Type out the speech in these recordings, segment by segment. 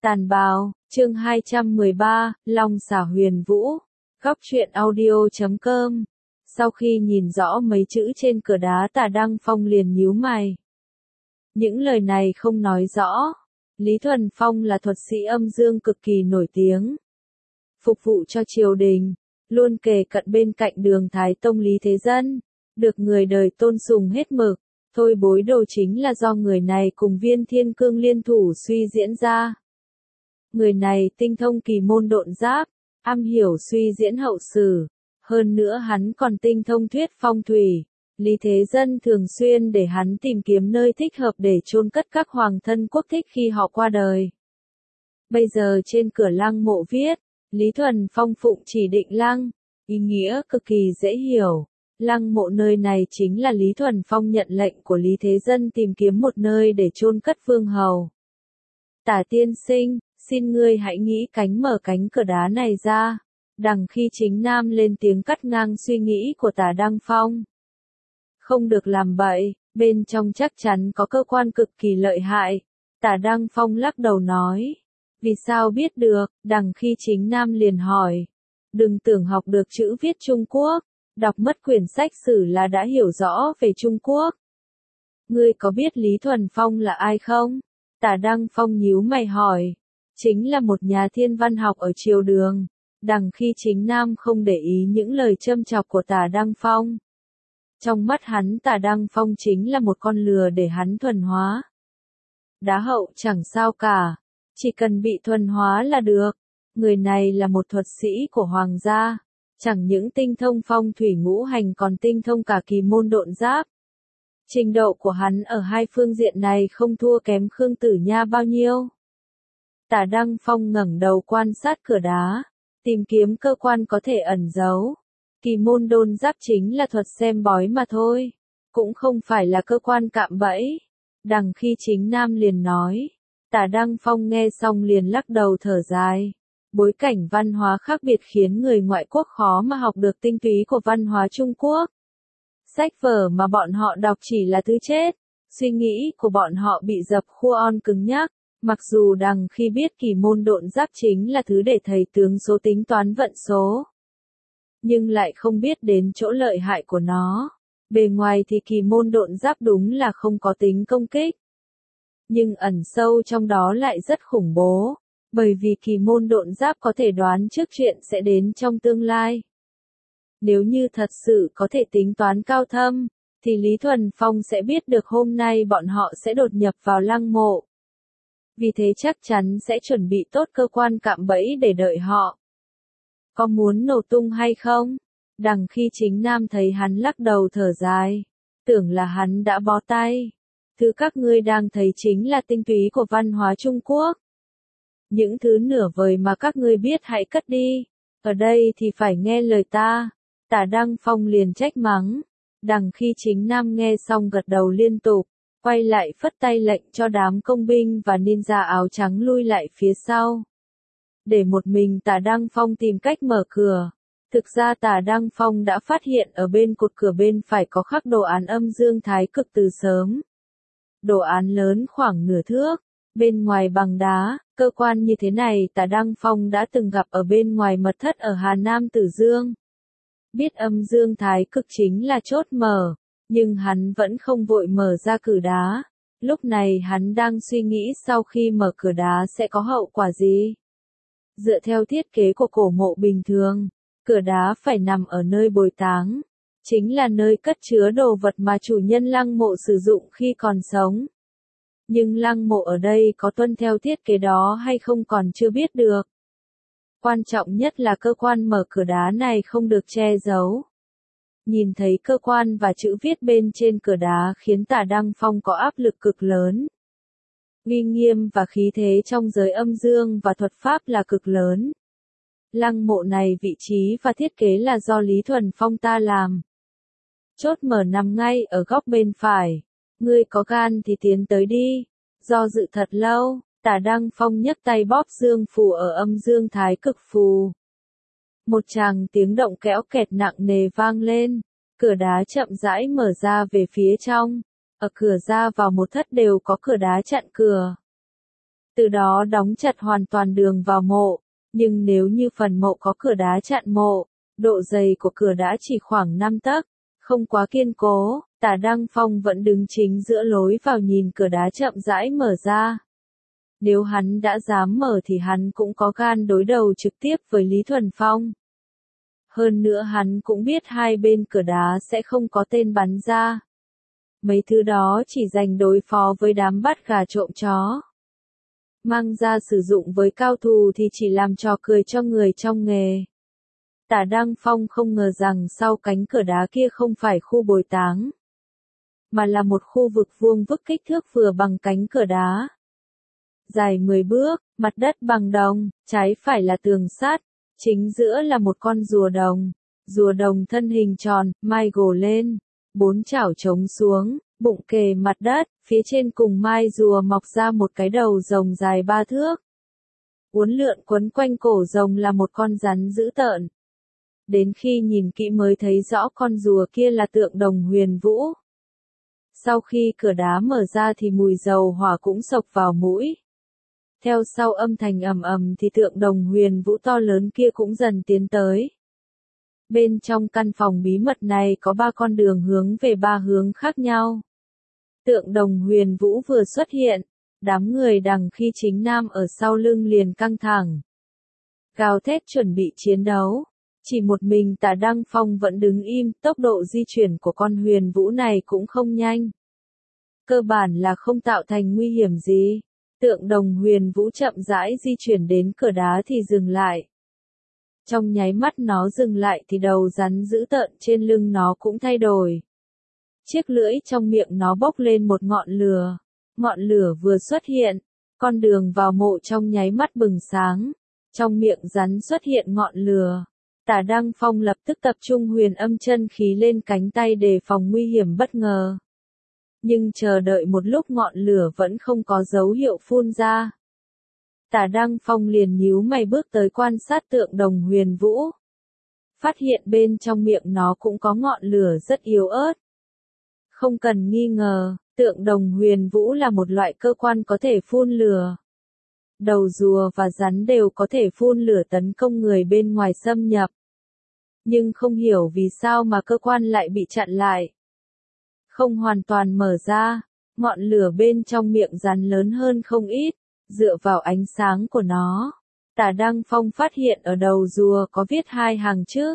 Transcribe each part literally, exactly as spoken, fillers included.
Tàn bào, chương hai trăm mười ba, Long xả huyền vũ. Góc truyện audio chấm com. Sau khi nhìn rõ mấy chữ trên cửa đá, Tả Đăng Phong liền nhíu mày. Những lời này không nói rõ. Lý Thuần Phong là thuật sĩ âm dương cực kỳ nổi tiếng. Phục vụ cho triều đình, luôn kề cận bên cạnh Đường Thái Tông Lý Thế Dân, được người đời tôn sùng hết mực. Thôi bối đồ chính là do người này cùng Viên Thiên Cương liên thủ suy diễn ra. Người này tinh thông kỳ môn độn giáp, am hiểu suy diễn hậu sử, hơn nữa hắn còn tinh thông thuyết phong thủy. Lý Thế Dân thường xuyên để hắn tìm kiếm nơi thích hợp để chôn cất các hoàng thân quốc thích khi họ qua đời. Bây giờ trên cửa lăng mộ viết, Lý Thuần Phong phụng chỉ định lăng, ý nghĩa cực kỳ dễ hiểu. Lăng mộ nơi này chính là Lý Thuần Phong nhận lệnh của Lý Thế Dân tìm kiếm một nơi để chôn cất vương hầu. Tả tiên sinh, xin ngươi hãy nghĩ cánh mở cánh cửa đá này ra. Đằng khi Chính Nam lên tiếng cắt ngang suy nghĩ của Tả Đăng Phong. Không được làm bậy, bên trong chắc chắn có cơ quan cực kỳ lợi hại. Tả Đăng Phong lắc đầu nói. Vì sao biết được? Đằng khi Chính Nam liền hỏi. Đừng tưởng học được chữ viết Trung Quốc, đọc mất quyển sách sử là đã hiểu rõ về Trung Quốc. Ngươi có biết Lý Thuần Phong là ai không? Tả Đăng Phong nhíu mày hỏi. Chính là một nhà thiên văn học ở triều Đường. Đằng khi Chính Nam không để ý những lời châm chọc của Tả Đăng Phong. Trong mắt hắn, Tả Đăng Phong chính là một con lừa để hắn thuần hóa. Đá hậu chẳng sao cả, chỉ cần bị thuần hóa là được. Người này là một thuật sĩ của hoàng gia, chẳng những tinh thông phong thủy ngũ hành còn tinh thông cả kỳ môn độn giáp. Trình độ của hắn ở hai phương diện này không thua kém Khương Tử Nha bao nhiêu. Tả Đăng Phong ngẩng đầu quan sát cửa đá, tìm kiếm cơ quan có thể ẩn giấu. Kỳ môn đôn giáp chính là thuật xem bói mà thôi, cũng không phải là cơ quan cạm bẫy. Đằng khi Chính Nam liền nói, Tả Đăng Phong nghe xong liền lắc đầu thở dài. Bối cảnh văn hóa khác biệt khiến người ngoại quốc khó mà học được tinh túy của văn hóa Trung Quốc. Sách vở mà bọn họ đọc chỉ là thứ chết, suy nghĩ của bọn họ bị dập khuôn cứng nhắc. Mặc dù đằng khi biết kỳ môn độn giáp chính là thứ để thầy tướng số tính toán vận số, nhưng lại không biết đến chỗ lợi hại của nó. Bề ngoài thì kỳ môn độn giáp đúng là không có tính công kích, nhưng ẩn sâu trong đó lại rất khủng bố, bởi vì kỳ môn độn giáp có thể đoán trước chuyện sẽ đến trong tương lai. Nếu như thật sự có thể tính toán cao thâm, thì Lý Thuần Phong sẽ biết được hôm nay bọn họ sẽ đột nhập vào lăng mộ. Vì thế chắc chắn sẽ chuẩn bị tốt cơ quan cạm bẫy để đợi họ. Có muốn nổ tung hay không? Đằng khi Chính Nam thấy hắn lắc đầu thở dài, tưởng là hắn đã bó tay. Thứ các ngươi đang thấy chính là tinh túy của văn hóa Trung Quốc. Những thứ nửa vời mà các ngươi biết hãy cất đi. Ở đây thì phải nghe lời ta. Tả Đăng Phong liền trách mắng. Đằng khi Chính Nam nghe xong gật đầu liên tục, quay lại phất tay lệnh cho đám công binh và ninja áo trắng lui lại phía sau. Để một mình Tả Đăng Phong tìm cách mở cửa. Thực ra Tả Đăng Phong đã phát hiện ở bên cột cửa bên phải có khắc đồ án âm dương thái cực từ sớm. Đồ án lớn khoảng nửa thước, bên ngoài bằng đá, cơ quan như thế này Tả Đăng Phong đã từng gặp ở bên ngoài mật thất ở Hà Nam Tử Dương. Biết âm dương thái cực chính là chốt mở, nhưng hắn vẫn không vội mở ra cửa đá. Lúc này hắn đang suy nghĩ sau khi mở cửa đá sẽ có hậu quả gì. Dựa theo thiết kế của cổ mộ bình thường, cửa đá phải nằm ở nơi bồi táng, chính là nơi cất chứa đồ vật mà chủ nhân lăng mộ sử dụng khi còn sống. Nhưng lăng mộ ở đây có tuân theo thiết kế đó hay không còn chưa biết được. Quan trọng nhất là cơ quan mở cửa đá này không được che giấu. Nhìn thấy cơ quan và chữ viết bên trên cửa đá khiến Tả Đăng Phong có áp lực cực lớn. Uy nghiêm và khí thế trong giới âm dương và thuật pháp là cực lớn. Lăng mộ này vị trí và thiết kế là do Lý Thuần Phong ta làm. Chốt mở nằm ngay ở góc bên phải. Ngươi có gan thì tiến tới đi. Do dự thật lâu, Tả Đăng Phong nhấc tay bóp dương phù ở âm dương thái cực phù. Một tràng tiếng động kéo kẹt nặng nề vang lên. Cửa đá chậm rãi mở ra về phía trong. Ở cửa ra vào một thất đều có cửa đá chặn cửa. từ đó đóng chặt hoàn toàn đường vào mộ. Nhưng nếu như phần mộ có cửa đá chặn mộ, độ dày của cửa đá chỉ khoảng năm tấc, không quá kiên cố, Tả Đăng Phong vẫn đứng chính giữa lối vào nhìn cửa đá chậm rãi mở ra. Nếu hắn đã dám mở thì hắn cũng có gan đối đầu trực tiếp với Lý Thuần Phong. Hơn nữa hắn cũng biết hai bên cửa đá sẽ không có tên bắn ra. Mấy thứ đó chỉ dành đối phó với đám bắt gà trộm chó. Mang ra sử dụng với cao thủ thì chỉ làm trò cười cho người trong nghề. Tả Đăng Phong không ngờ rằng sau cánh cửa đá kia không phải khu bồi táng, mà là một khu vực vuông vức kích thước vừa bằng cánh cửa đá. Dài mười bước, mặt đất bằng đồng, trái phải là tường sắt, chính giữa là một con rùa đồng. Rùa đồng thân hình tròn, mai gồ lên, bốn chảo trống xuống, bụng kề mặt đất, phía trên cùng mai rùa mọc ra một cái đầu rồng dài ba thước. Uốn lượn quấn quanh cổ rồng là một con rắn dữ tợn. Đến khi nhìn kỹ mới thấy rõ con rùa kia là tượng đồng Huyền Vũ. Sau khi cửa đá mở ra thì mùi dầu hỏa cũng xộc vào mũi. Theo sau âm thanh ầm ầm thì tượng đồng Huyền Vũ to lớn kia cũng dần tiến tới. Bên trong căn phòng bí mật này có ba con đường hướng về ba hướng khác nhau. Tượng đồng Huyền Vũ vừa xuất hiện, đám người đằng khi chính nam ở sau lưng liền căng thẳng. Gào thét chuẩn bị chiến đấu. Chỉ một mình Tả Đăng Phong vẫn đứng im, tốc độ di chuyển của con Huyền Vũ này cũng không nhanh. Cơ bản là không tạo thành nguy hiểm gì. Tượng đồng Huyền Vũ chậm rãi di chuyển đến cửa đá thì dừng lại. Trong nháy mắt nó dừng lại thì đầu rắn dữ tợn trên lưng nó cũng thay đổi. Chiếc lưỡi trong miệng nó bốc lên một ngọn lửa. Ngọn lửa vừa xuất hiện, con đường vào mộ trong nháy mắt bừng sáng. Trong miệng rắn xuất hiện ngọn lửa. Tả Đăng Phong lập tức tập trung huyền âm chân khí lên cánh tay đề phòng nguy hiểm bất ngờ. Nhưng chờ đợi một lúc ngọn lửa vẫn không có dấu hiệu phun ra. Tả Đăng Phong liền nhíu mày bước tới quan sát tượng đồng Huyền Vũ. Phát hiện bên trong miệng nó cũng có ngọn lửa rất yếu ớt. Không cần nghi ngờ, tượng đồng Huyền Vũ là một loại cơ quan có thể phun lửa. Đầu rùa và rắn đều có thể phun lửa tấn công người bên ngoài xâm nhập. Nhưng không hiểu vì sao mà cơ quan lại bị chặn lại. Không hoàn toàn mở ra, ngọn lửa bên trong miệng rắn lớn hơn không ít, dựa vào ánh sáng của nó. Tả Đăng Phong phát hiện ở đầu rùa có viết hai hàng chữ.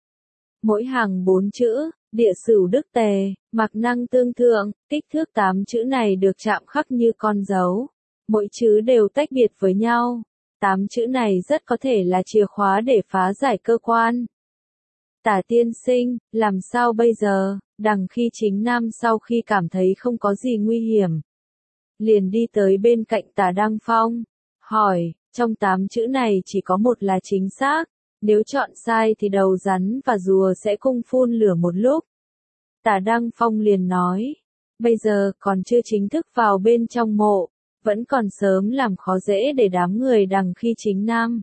Mỗi hàng bốn chữ, địa sửu đức tề, mặc năng tương thượng, kích thước tám chữ này được chạm khắc như con dấu. Mỗi chữ đều tách biệt với nhau. Tám chữ này rất có thể là chìa khóa để phá giải cơ quan. Tả tiên sinh, làm sao bây giờ? Đằng khi chính nam sau khi cảm thấy không có gì nguy hiểm, liền đi tới bên cạnh Tả Đăng Phong, hỏi, trong tám chữ này chỉ có một là chính xác, nếu chọn sai thì đầu rắn và rùa sẽ cùng phun lửa một lúc. Tả Đăng Phong liền nói, bây giờ còn chưa chính thức vào bên trong mộ, vẫn còn sớm làm khó dễ để đám người đằng khi chính nam.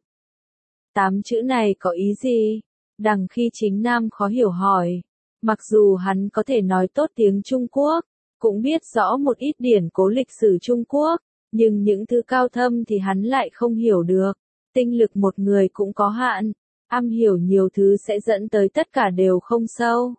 Tám chữ này có ý gì? Đằng khi chính nam khó hiểu hỏi. Mặc dù hắn có thể nói tốt tiếng Trung Quốc, cũng biết rõ một ít điển cố lịch sử Trung Quốc, nhưng những thứ cao thâm thì hắn lại không hiểu được. Tinh lực một người cũng có hạn, am hiểu nhiều thứ sẽ dẫn tới tất cả đều không sâu.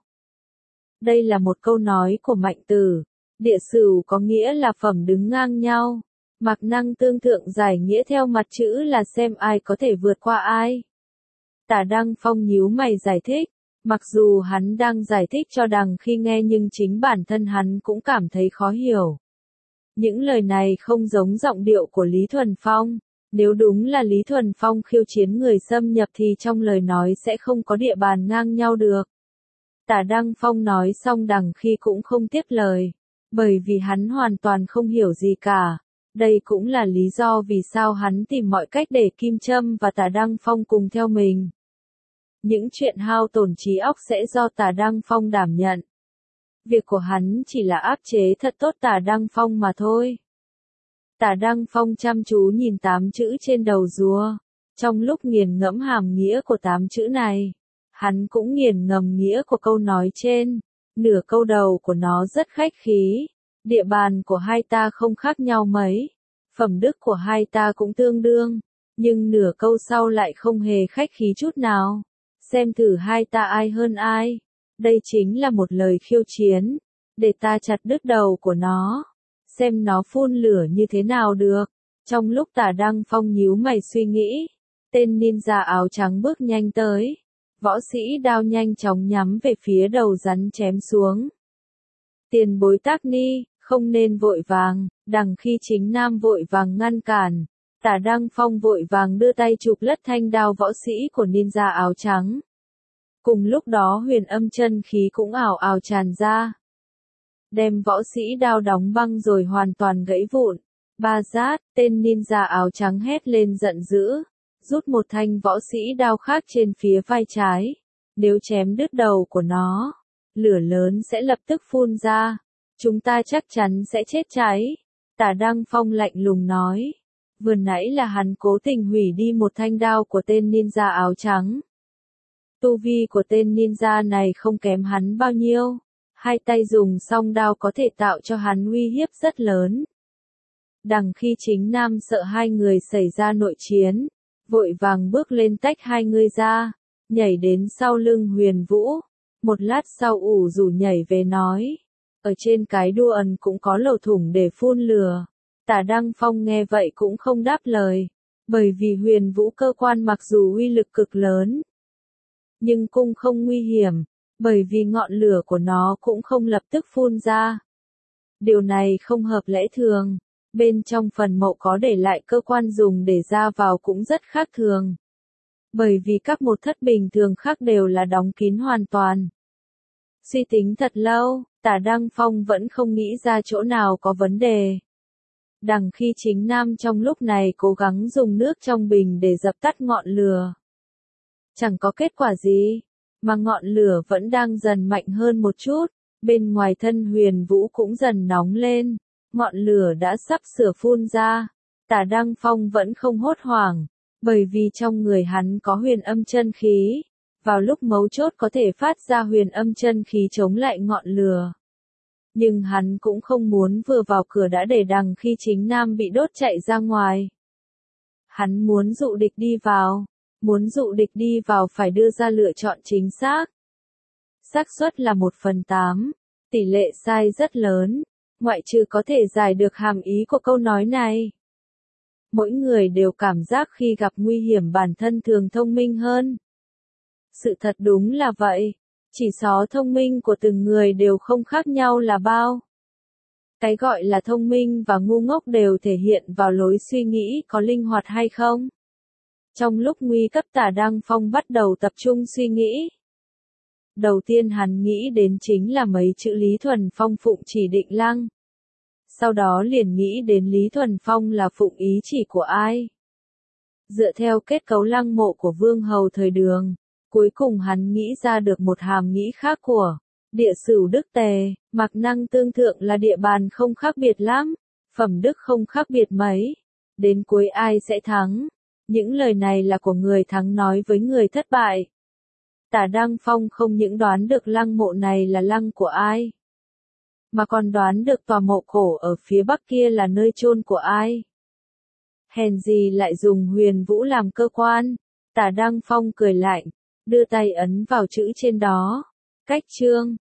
Đây là một câu nói của Mạnh Tử. Địa sửu có nghĩa là phẩm đứng ngang nhau. Mặc năng tương thượng giải nghĩa theo mặt chữ là xem ai có thể vượt qua ai. Tả Đăng Phong nhíu mày giải thích. Mặc dù hắn đang giải thích cho đằng khi nghe nhưng chính bản thân hắn cũng cảm thấy khó hiểu. Những lời này không giống giọng điệu của Lý Thuần Phong. Nếu đúng là Lý Thuần Phong khiêu chiến người xâm nhập thì trong lời nói sẽ không có địa bàn ngang nhau được. Tả Đăng Phong nói xong đằng khi cũng không tiếp lời. Bởi vì hắn hoàn toàn không hiểu gì cả. Đây cũng là lý do vì sao hắn tìm mọi cách để Kim Trâm và Tả Đăng Phong cùng theo mình. Những chuyện hao tổn trí óc sẽ do Tả Đăng Phong đảm nhận. Việc của hắn chỉ là áp chế thật tốt Tả Đăng Phong mà thôi. Tả Đăng Phong chăm chú nhìn tám chữ trên đầu rùa. Trong lúc nghiền ngẫm hàm nghĩa của tám chữ này, hắn cũng nghiền ngẫm nghĩa của câu nói trên. Nửa câu đầu của nó rất khách khí. Địa bàn của hai ta không khác nhau mấy. Phẩm đức của hai ta cũng tương đương, nhưng nửa câu sau lại không hề khách khí chút nào. Xem thử hai ta ai hơn ai. Đây chính là một lời khiêu chiến. Để ta chặt đứt đầu của nó. Xem nó phun lửa như thế nào được. Trong lúc Tả Đăng Phong nhíu mày suy nghĩ, tên ninja áo trắng bước nhanh tới. Võ sĩ đao nhanh chóng nhắm về phía đầu rắn chém xuống. Tiền bối Tác Ni, không nên vội vàng. Đằng Khi Chính Nam vội vàng ngăn cản. Tả Đăng Phong vội vàng đưa tay chụp lất thanh đao võ sĩ của ninja áo trắng. Cùng lúc đó huyền âm chân khí cũng ảo ảo tràn ra. Đem võ sĩ đao đóng băng rồi hoàn toàn gãy vụn. Ba Giác, tên ninja áo trắng hét lên giận dữ. Rút một thanh võ sĩ đao khác trên phía vai trái. Nếu chém đứt đầu của nó, lửa lớn sẽ lập tức phun ra. Chúng ta chắc chắn sẽ chết cháy. Tả Đăng Phong lạnh lùng nói. Vừa nãy là hắn cố tình hủy đi một thanh đao của tên ninja áo trắng. Tu vi của tên ninja này không kém hắn bao nhiêu. Hai tay dùng song đao có thể tạo cho hắn uy hiếp rất lớn. Đằng Khi Chính Nam sợ hai người xảy ra nội chiến, vội vàng bước lên tách hai người ra, nhảy đến sau lưng Huyền Vũ. Một lát sau ủ rủ nhảy về nói. Ở trên cái đua ẩn cũng có lỗ thủng để phun lửa. Tả Đăng Phong nghe vậy cũng không đáp lời. Bởi vì Huyền Vũ cơ quan mặc dù uy lực cực lớn, nhưng cũng không nguy hiểm. Bởi vì ngọn lửa của nó cũng không lập tức phun ra. Điều này không hợp lẽ thường. Bên trong phần mộ có để lại cơ quan dùng để ra vào cũng rất khác thường. Bởi vì các mộ thất bình thường khác đều là đóng kín hoàn toàn. Suy tính thật lâu, Tả Đăng Phong vẫn không nghĩ ra chỗ nào có vấn đề. Đằng Khi Chính Nam trong lúc này cố gắng dùng nước trong bình để dập tắt ngọn lửa. Chẳng có kết quả gì, mà ngọn lửa vẫn đang dần mạnh hơn một chút. Bên ngoài thân Huyền Vũ cũng dần nóng lên. Ngọn lửa đã sắp sửa phun ra. Tả Đăng Phong vẫn không hốt hoảng, bởi vì trong người hắn có huyền âm chân khí. Vào lúc mấu chốt có thể phát ra huyền âm chân khí chống lại ngọn lửa. Nhưng hắn cũng không muốn vừa vào cửa đã để Đằng Khi Chính Nam bị đốt chạy ra ngoài. Hắn muốn dụ địch đi vào. Muốn dụ địch đi vào phải đưa ra lựa chọn chính xác. Xác suất là một phần tám. Tỷ lệ sai rất lớn. Ngoại trừ có thể giải được hàm ý của câu nói này. Mỗi người đều cảm giác khi gặp nguy hiểm bản thân thường thông minh hơn. Sự thật đúng là vậy. Chỉ số thông minh của từng người đều không khác nhau là bao. Cái gọi là thông minh và ngu ngốc đều thể hiện vào lối suy nghĩ có linh hoạt hay không. Trong lúc nguy cấp Tả Đăng Phong bắt đầu tập trung suy nghĩ. Đầu tiên hắn nghĩ đến chính là mấy chữ Lý Thuần Phong phụng chỉ định lăng. Sau đó liền nghĩ đến Lý Thuần Phong là phụng ý chỉ của ai. Dựa theo kết cấu lăng mộ của Vương Hầu thời Đường, cuối cùng hắn nghĩ ra được một hàm nghĩ khác của Địa Sửu Đức Tề. Mạc Năng tương thượng là địa bàn không khác biệt lắm, phẩm đức không khác biệt mấy. Đến cuối ai sẽ thắng? Những lời này là của người thắng nói với người thất bại. Tả Đăng Phong không những đoán được lăng mộ này là lăng của ai, mà còn đoán được tòa mộ cổ ở phía bắc kia là nơi chôn của ai. Hèn gì lại dùng Huyền Vũ làm cơ quan. Tả Đăng Phong cười lạnh, đưa tay ấn vào chữ trên đó. Cách chương